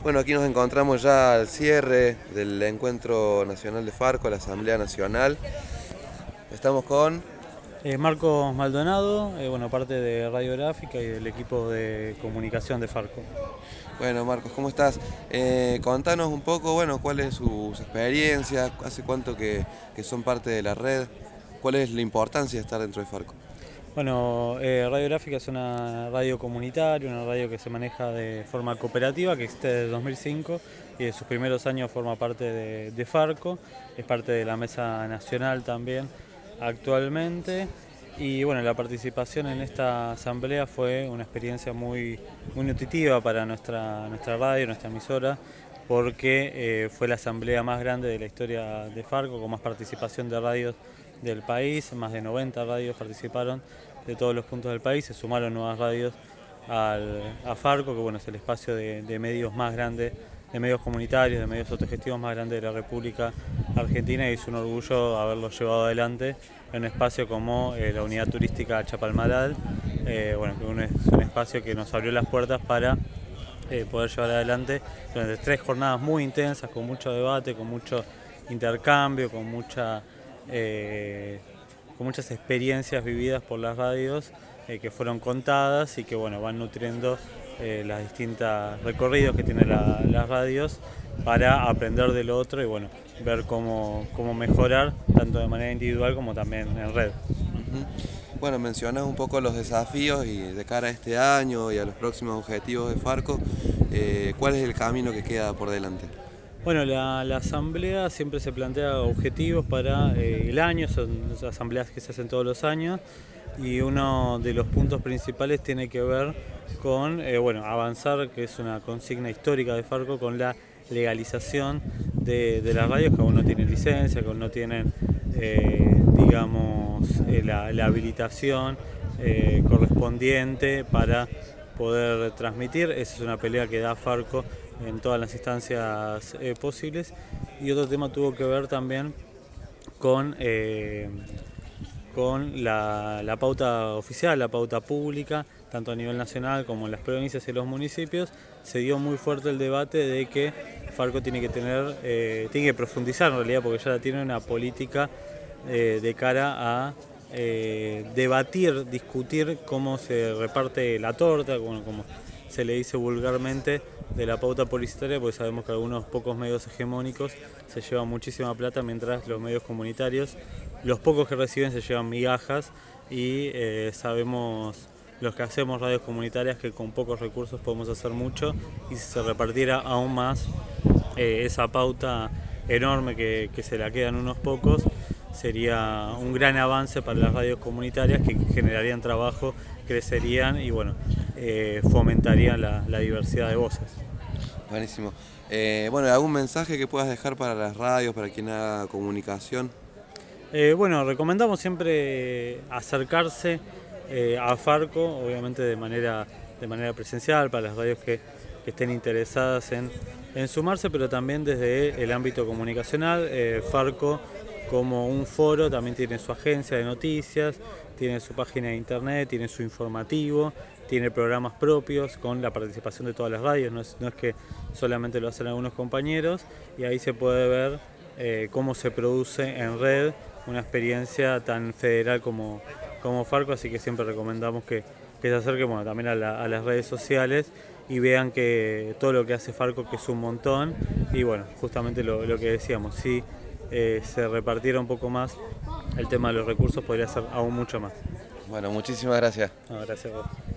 Bueno, aquí nos encontramos ya al cierre del Encuentro Nacional de Farco, la Asamblea Nacional. Estamos con... Marcos Maldonado, parte de Radiográfica y del equipo de comunicación de Farco. Bueno, Marcos, ¿cómo estás? Contanos un poco, bueno, cuáles sus experiencias, hace cuánto que son parte de la red, cuál es la importancia de estar dentro de Farco. Radiográfica es una radio comunitaria, una radio que se maneja de forma cooperativa, que existe desde 2005 y de sus primeros años forma parte de Farco, es parte de la Mesa Nacional también actualmente. Y bueno, la participación en esta asamblea fue una experiencia muy nutritiva para nuestra radio, nuestra emisora, porque fue la asamblea más grande de la historia de Farco, con más participación de radios del país. Más de 90 radios participaron de todos los puntos del país, se sumaron nuevas radios a Farco, que bueno, es el espacio de medios más grande, de medios comunitarios, de medios autogestivos más grande de la República Argentina, y es un orgullo haberlo llevado adelante en un espacio como la unidad turística Chapalmalal, que es un espacio que nos abrió las puertas para poder llevar adelante durante 3 jornadas muy intensas, con mucho debate, con mucho intercambio, con muchas experiencias vividas por las radios que fueron contadas y que van nutriendo las distintas recorridos que tienen las radios para aprender del otro y ver cómo mejorar tanto de manera individual como también en red. Bueno, mencionas un poco los desafíos y de cara a este año y a los próximos objetivos de Farco, ¿cuál es el camino que queda por delante? Bueno, la asamblea siempre se plantea objetivos para el año, son asambleas que se hacen todos los años, y uno de los puntos principales tiene que ver con avanzar, que es una consigna histórica de Farco, con la legalización de las radios que aún no tienen licencia, que aún no tienen la habilitación correspondiente para poder transmitir. Esa es una pelea que da Farco en todas las instancias posibles. Y otro tema tuvo que ver también con la pauta oficial, la pauta pública, tanto a nivel nacional como en las provincias y los municipios. Se dio muy fuerte el debate de que Farco tiene que profundizar en realidad, porque ya la tiene, una política de cara a discutir cómo se reparte la torta, como se le dice vulgarmente, de la pauta publicitaria, porque sabemos que algunos pocos medios hegemónicos se llevan muchísima plata, mientras los medios comunitarios, los pocos que reciben, se llevan migajas, y sabemos los que hacemos radios comunitarias que con pocos recursos podemos hacer mucho, y si se repartiera aún más esa pauta enorme que se la quedan unos pocos, sería un gran avance para las radios comunitarias, que generarían trabajo, crecerían y fomentarían la diversidad de voces. Buenísimo. ¿Algún mensaje que puedas dejar para las radios, para quien haga comunicación? Recomendamos siempre acercarse a Farco, obviamente de manera presencial, para las radios que estén interesadas en sumarse, pero también desde el ámbito comunicacional. Farco, como un foro, también tiene su agencia de noticias, tiene su página de internet, tiene su informativo, tiene programas propios con la participación de todas las radios, no es que solamente lo hacen algunos compañeros, y ahí se puede ver cómo se produce en red una experiencia tan federal como Farco, así que siempre recomendamos que se acerquen también a las redes sociales y vean que todo lo que hace Farco, que es un montón, y justamente lo que decíamos, si se repartiera un poco más el tema de los recursos, podría ser aún mucho más. Bueno, muchísimas gracias. No, gracias a vos.